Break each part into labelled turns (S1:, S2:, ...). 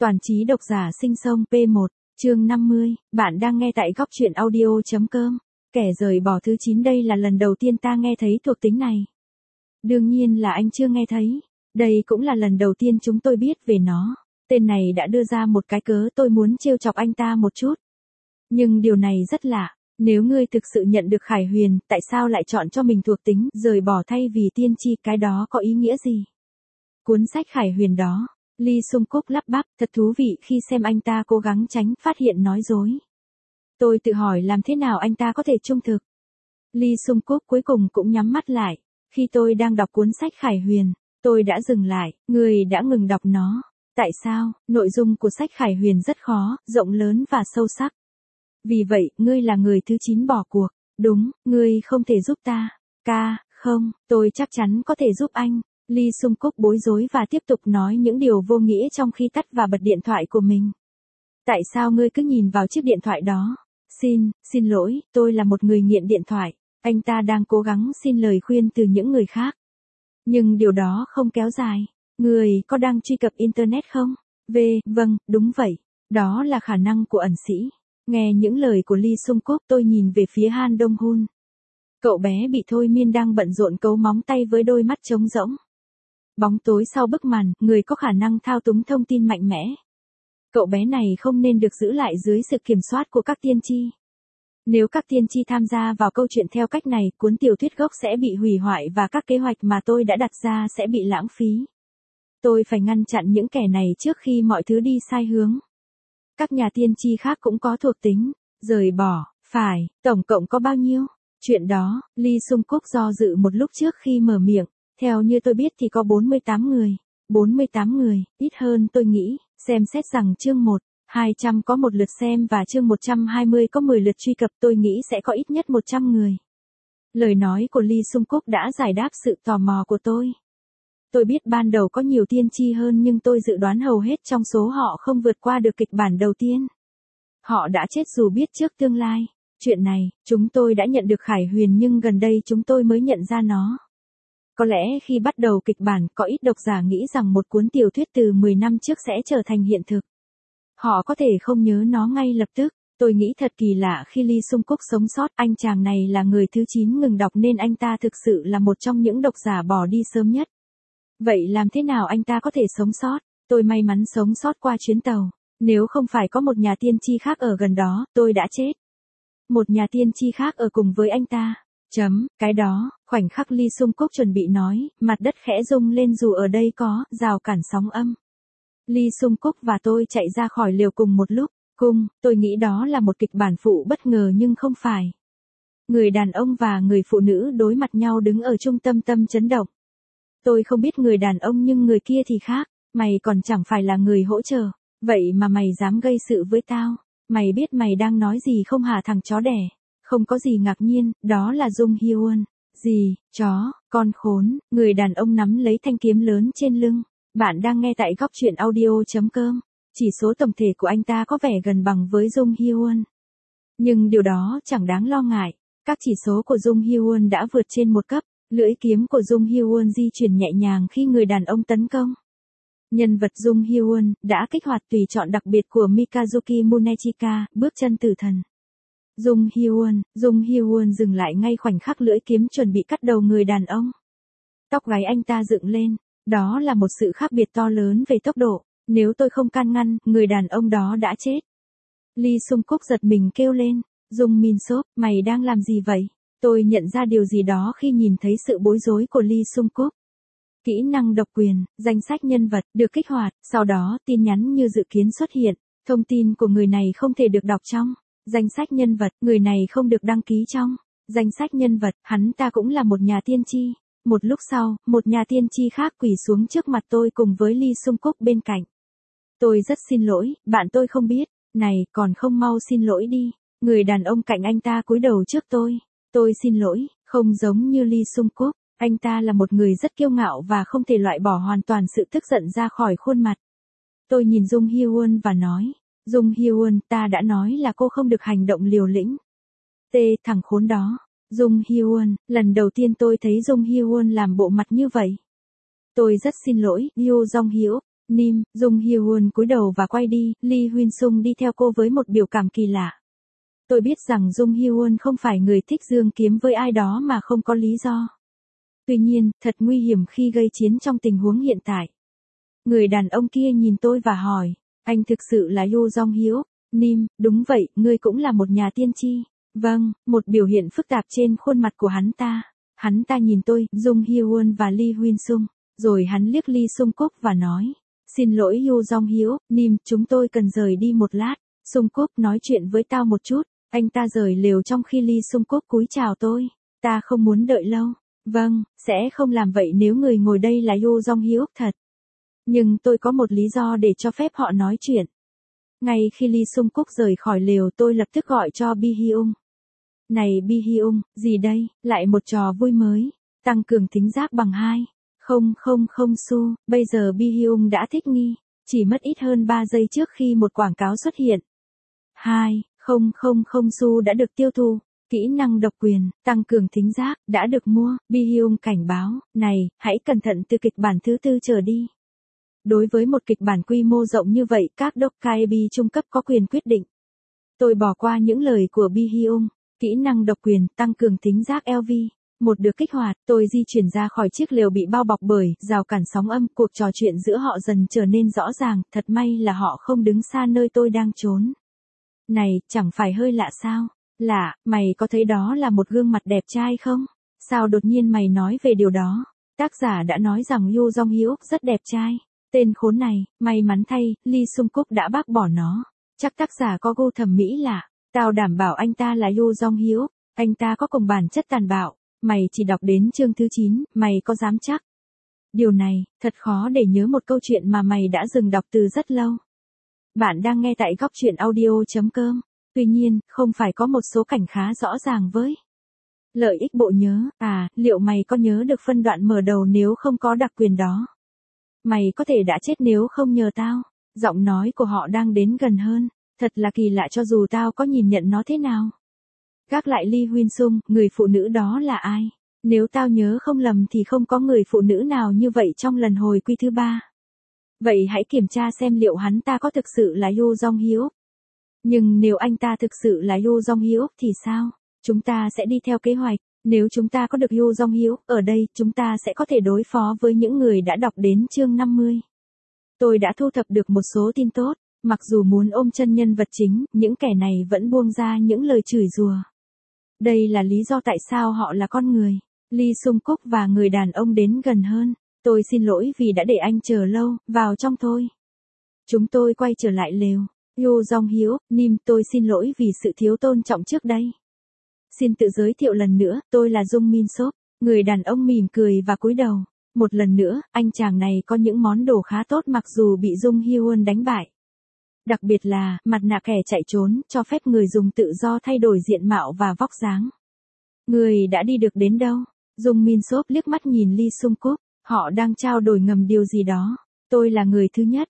S1: Toàn trí độc giả sinh sông P1, chương 50, bạn đang nghe tại góc truyện audio.com. Kẻ rời bỏ thứ 9 đây là lần đầu tiên ta nghe thấy thuộc tính này. Đương nhiên là anh chưa nghe thấy. Đây cũng là lần đầu tiên chúng tôi biết về nó. Tên này đã đưa ra một cái cớ tôi muốn trêu chọc anh ta một chút. Nhưng điều này rất lạ. Nếu ngươi thực sự nhận được Khải Huyền, tại sao lại chọn cho mình thuộc tính rời bỏ thay vì tiên tri, cái đó có ý nghĩa gì? Cuốn sách Khải Huyền đó. Lee Sung Cúc lắp bắp, thật thú vị khi xem anh ta cố gắng tránh phát hiện nói dối. Tôi tự hỏi làm thế nào anh ta có thể trung thực. Lee Sung Cúc cuối cùng cũng nhắm mắt lại. Khi tôi đang đọc cuốn sách Khải Huyền, tôi đã dừng lại, người đã ngừng đọc nó. Tại sao? Nội dung của sách Khải Huyền rất khó, rộng lớn và sâu sắc. Vì vậy, ngươi là người thứ 9 bỏ cuộc. Đúng, ngươi không thể giúp ta. Không, tôi chắc chắn có thể giúp anh. Lee Sung Cúc bối rối và tiếp tục nói những điều vô nghĩa trong khi tắt và bật điện thoại của mình. Tại sao ngươi cứ nhìn vào chiếc điện thoại đó? Xin lỗi, tôi là một người nghiện điện thoại. Anh ta đang cố gắng xin lời khuyên từ những người khác. Nhưng điều đó không kéo dài. Người có đang truy cập Internet không? Vâng, đúng vậy. Đó là khả năng của ẩn sĩ. Nghe những lời của Lee Sung Cúc, tôi nhìn về phía Han Dong Hun. Cậu bé bị thôi miên đang bận rộn cấu móng tay với đôi mắt trống rỗng. Bóng tối sau bức màn, người có khả năng thao túng thông tin mạnh mẽ. Cậu bé này không nên được giữ lại dưới sự kiểm soát của các tiên tri. Nếu các tiên tri tham gia vào câu chuyện theo cách này, cuốn tiểu thuyết gốc sẽ bị hủy hoại và các kế hoạch mà tôi đã đặt ra sẽ bị lãng phí. Tôi phải ngăn chặn những kẻ này trước khi mọi thứ đi sai hướng. Các nhà tiên tri khác cũng có thuộc tính, rời bỏ, phải, tổng cộng có bao nhiêu? Chuyện đó, Lee Sung Cúc do dự một lúc trước khi mở miệng. Theo như tôi biết thì có 48 người. 48 người, ít hơn tôi nghĩ. Xem xét rằng chương 1, 200 có 1 lượt xem và chương 120 có 10 lượt truy cập, tôi nghĩ sẽ có ít nhất 100 người. Lời nói của Lee Sung Cúc đã giải đáp sự tò mò của tôi. Tôi biết ban đầu có nhiều tiên tri hơn nhưng tôi dự đoán hầu hết trong số họ không vượt qua được kịch bản đầu tiên. Họ đã chết dù biết trước tương lai. Chuyện này, chúng tôi đã nhận được Khải Huyền nhưng gần đây chúng tôi mới nhận ra nó. Có lẽ khi bắt đầu kịch bản, có ít độc giả nghĩ rằng một cuốn tiểu thuyết từ 10 năm trước sẽ trở thành hiện thực. Họ có thể không nhớ nó ngay lập tức. Tôi nghĩ thật kỳ lạ khi Lee Sung Cúc sống sót, anh chàng này là người thứ 9 ngừng đọc nên anh ta thực sự là một trong những độc giả bỏ đi sớm nhất. Vậy làm thế nào anh ta có thể sống sót? Tôi may mắn sống sót qua chuyến tàu. Nếu không phải có một nhà tiên tri khác ở gần đó, tôi đã chết. Một nhà tiên tri khác ở cùng với anh ta. Cái đó, khoảnh khắc Lee Sung Cúc chuẩn bị nói, mặt đất khẽ rung lên dù ở đây có rào cản sóng âm. Lee Sung Cúc và tôi chạy ra khỏi liều cùng một lúc. Tôi nghĩ đó là một kịch bản phụ bất ngờ nhưng không phải. Người đàn ông và người phụ nữ đối mặt nhau đứng ở trung tâm tâm chấn động. Tôi không biết người đàn ông nhưng người kia thì khác. Mày còn chẳng phải là người hỗ trợ. Vậy mà mày dám gây sự với tao. Mày biết mày đang nói gì không hả thằng chó đẻ? Không có gì ngạc nhiên, đó là Jung Hyun. Gì, chó, con khốn, người đàn ông nắm lấy thanh kiếm lớn trên lưng. Bạn đang nghe tại góc truyện audio.com. Chỉ số tổng thể của anh ta có vẻ gần bằng với Jung Hyun. Nhưng điều đó chẳng đáng lo ngại. Các chỉ số của Jung Hyun đã vượt trên một cấp. Lưỡi kiếm của Jung Hyun di chuyển nhẹ nhàng khi người đàn ông tấn công. Nhân vật Jung Hyun đã kích hoạt tùy chọn đặc biệt của Mikazuki Munechika, bước chân tử thần. Jung Hyun dừng lại ngay khoảnh khắc lưỡi kiếm chuẩn bị cắt đầu người đàn ông. Tóc gáy anh ta dựng lên, đó là một sự khác biệt to lớn về tốc độ, nếu tôi không can ngăn, người đàn ông đó đã chết. Lee Sung Cúc giật mình kêu lên, Jung Min Sop, mày đang làm gì vậy? Tôi nhận ra điều gì đó khi nhìn thấy sự bối rối của Lee Sung Cúc. Kỹ năng độc quyền, danh sách nhân vật, được kích hoạt, sau đó tin nhắn như dự kiến xuất hiện, thông tin của người này không thể được đọc trong. Danh sách nhân vật, người này không được đăng ký trong. Danh sách nhân vật, hắn ta cũng là một nhà tiên tri. Một lúc sau, một nhà tiên tri khác quỳ xuống trước mặt tôi cùng với Lee Sung Cúc bên cạnh. Tôi rất xin lỗi, bạn tôi không biết. Này, còn không mau xin lỗi đi. Người đàn ông cạnh anh ta cúi đầu trước tôi. Tôi xin lỗi, không giống như Lee Sung Cúc. Anh ta là một người rất kiêu ngạo và không thể loại bỏ hoàn toàn sự tức giận ra khỏi khuôn mặt. Tôi nhìn Jung Hyun và nói. Jung Hyun, ta đã nói là cô không được hành động liều lĩnh. Thằng khốn đó. Jung Hyun, lần đầu tiên tôi thấy Jung Hyun làm bộ mặt như vậy. Tôi rất xin lỗi, Yoo Jong Hyuk. Nim, Dung Hye-won cúi đầu và quay đi, Lee Huyên-sung đi theo cô với một biểu cảm kỳ lạ. Tôi biết rằng Dung Hye-won không phải người thích dương kiếm với ai đó mà không có lý do. Tuy nhiên, thật nguy hiểm khi gây chiến trong tình huống hiện tại. Người đàn ông kia nhìn tôi và hỏi, anh thực sự là Yoo Jong-hyuk? Nim, đúng vậy, ngươi cũng là một nhà tiên tri. Vâng, một biểu hiện phức tạp trên khuôn mặt của hắn ta. Hắn ta nhìn tôi, Dung Hye-won và Lee Huyên-sung, rồi hắn liếc Lee Sung-kuk và nói, xin lỗi Yoo Jong-hyuk, Nim, chúng tôi cần rời đi một lát. Sung-kuk nói chuyện với tao một chút. Anh ta rời lều trong khi Lee Sung-kuk cúi chào tôi. Ta không muốn đợi lâu. Vâng, sẽ không làm vậy nếu người ngồi đây là Yoo Jong-hyuk thật. Nhưng tôi có một lý do để cho phép họ nói chuyện. Ngay khi Lee Sung-kuk rời khỏi lều tôi lập tức gọi cho Bi Hyung. Này Bi Hyung, gì đây, lại một trò vui mới. Tăng cường thính giác bằng 2. Không Su, bây giờ Bi Hyung đã thích nghi. Chỉ mất ít hơn 3 giây trước khi một quảng cáo xuất hiện. 2. Không Su đã được tiêu thụ. Kỹ năng độc quyền, tăng cường thính giác, đã được mua. Bi Hyung cảnh báo, này, hãy cẩn thận từ kịch bản thứ 4 trở đi. Đối với một kịch bản quy mô rộng như vậy, các Dokkaebi trung cấp có quyền quyết định. Tôi bỏ qua những lời của Bi Hyung. Kỹ năng độc quyền, tăng cường thính giác LV. Một được kích hoạt, tôi di chuyển ra khỏi chiếc lều bị bao bọc bởi rào cản sóng âm. Cuộc trò chuyện giữa họ dần trở nên rõ ràng, thật may là họ không đứng xa nơi tôi đang trốn. Này, chẳng phải hơi lạ sao? Lạ, mày có thấy đó là một gương mặt đẹp trai không? Sao đột nhiên mày nói về điều đó? Tác giả đã nói rằng Yoo Jong-hyuk rất đẹp trai. Tên khốn này, may mắn thay, Lee Sung-kuk đã bác bỏ nó. Chắc tác giả có gu thẩm mỹ lạ. Tao đảm bảo anh ta là Yoo Jong-hyuk. Anh ta có cùng bản chất tàn bạo. Mày chỉ đọc đến chương thứ 9, mày có dám chắc? Điều này, thật khó để nhớ một câu chuyện mà mày đã dừng đọc từ rất lâu. Bạn đang nghe tại góc truyện audio.com. Tuy nhiên, không phải có một số cảnh khá rõ ràng với lợi ích bộ nhớ. Liệu mày có nhớ được phân đoạn mở đầu nếu không có đặc quyền đó? Mày có thể đã chết nếu không nhờ tao. Giọng nói của họ đang đến gần hơn. Thật là kỳ lạ cho dù tao có nhìn nhận nó thế nào. Gác lại Lee Huyên-sung, người phụ nữ đó là ai? Nếu tao nhớ không lầm thì không có người phụ nữ nào như vậy trong lần hồi quy thứ 3. Vậy hãy kiểm tra xem liệu hắn ta có thực sự là Yoo Jong-hyuk. Nhưng nếu anh ta thực sự là Yoo Jong-hyuk thì sao? Chúng ta sẽ đi theo kế hoạch. Nếu chúng ta có được Yoo Jong-hyuk ở đây, chúng ta sẽ có thể đối phó với những người đã đọc đến chương 50. Tôi đã thu thập được một số tin tốt. Mặc dù muốn ôm chân nhân vật chính, những kẻ này vẫn buông ra những lời chửi rủa. Đây là lý do tại sao họ là con người. Lee Sung-kuk và người đàn ông đến gần hơn. Tôi xin lỗi vì đã để anh chờ lâu, vào trong thôi. Chúng tôi quay trở lại lều. Yoo Jong-hyuk, Nim, tôi xin lỗi vì sự thiếu tôn trọng trước đây. Xin tự giới thiệu lần nữa, tôi là Jung Min Sop. Người đàn ông mỉm cười và cúi đầu. Một lần nữa, anh chàng này có những món đồ khá tốt mặc dù bị Jung Hye-won đánh bại. Đặc biệt là, mặt nạ kẻ chạy trốn, cho phép người dùng tự do thay đổi diện mạo và vóc dáng. Người đã đi được đến đâu? Jung Min Sop liếc mắt nhìn Lee Sung-kuk. Họ đang trao đổi ngầm điều gì đó. Tôi là người thứ nhất.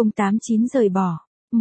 S1: 089 rời bỏ.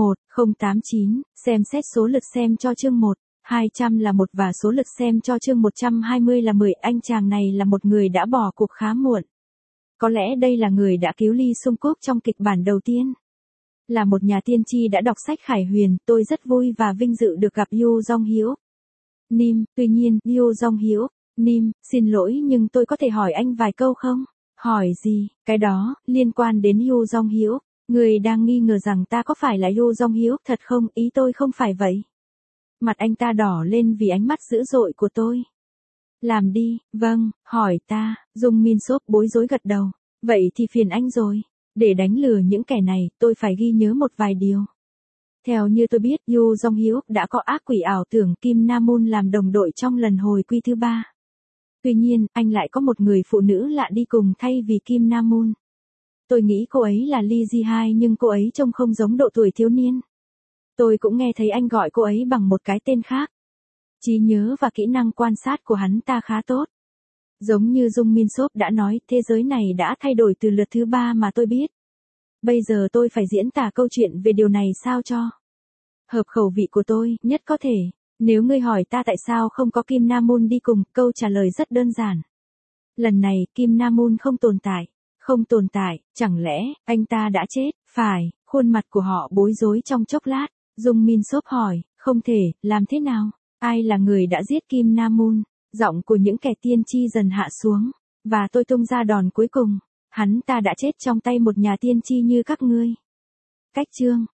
S1: 1089, xem xét số lượt xem cho chương 1. 200 là 1 và số lượt xem cho chương 120 là 10. Anh chàng này là một người đã bỏ cuộc khá muộn. Có lẽ đây là người đã cứu Lee Sung-kuk trong kịch bản đầu tiên. Là một nhà tiên tri đã đọc sách Khải Huyền, tôi rất vui và vinh dự được gặp Yoo Jong-hyuk. Nim, tuy nhiên, Yoo Jong-hyuk, Nim, xin lỗi nhưng tôi có thể hỏi anh vài câu không? Hỏi gì? Cái đó, liên quan đến Yoo Jong-hyuk. Người đang nghi ngờ rằng ta có phải là Yoo Jong-hyuk thật không? Ý tôi không phải vậy. Mặt anh ta đỏ lên vì ánh mắt dữ dội của tôi. Làm đi, vâng, hỏi ta. Jung Min Sop bối rối gật đầu. Vậy thì phiền anh rồi. Để đánh lừa những kẻ này, tôi phải ghi nhớ một vài điều. Theo như tôi biết, Yoo Jong-hyuk đã có ác quỷ ảo tưởng Kim Na-moon làm đồng đội trong lần hồi quy thứ 3. Tuy nhiên, anh lại có một người phụ nữ lạ đi cùng thay vì Kim Na-moon. Tôi nghĩ cô ấy là Lee Ji-hai nhưng cô ấy trông không giống độ tuổi thiếu niên. Tôi cũng nghe thấy anh gọi cô ấy bằng một cái tên khác. Trí nhớ và kỹ năng quan sát của hắn ta khá tốt. Giống như Jung Min Sop đã nói, thế giới này đã thay đổi từ lượt thứ 3 mà tôi biết. Bây giờ tôi phải diễn tả câu chuyện về điều này sao cho hợp khẩu vị của tôi, nhất có thể. Nếu ngươi hỏi ta tại sao không có Kim Na-moon đi cùng, câu trả lời rất đơn giản. Lần này, Kim Na-moon không tồn tại. Không tồn tại, chẳng lẽ, anh ta đã chết, phải, khuôn mặt của họ bối rối trong chốc lát. Dung Min Sốp hỏi, không thể, làm thế nào? Ai là người đã giết Kim Nam Moon? Giọng của những kẻ tiên tri dần hạ xuống, và tôi tung ra đòn cuối cùng. Hắn ta đã chết trong tay một nhà tiên tri như các ngươi. Cách chương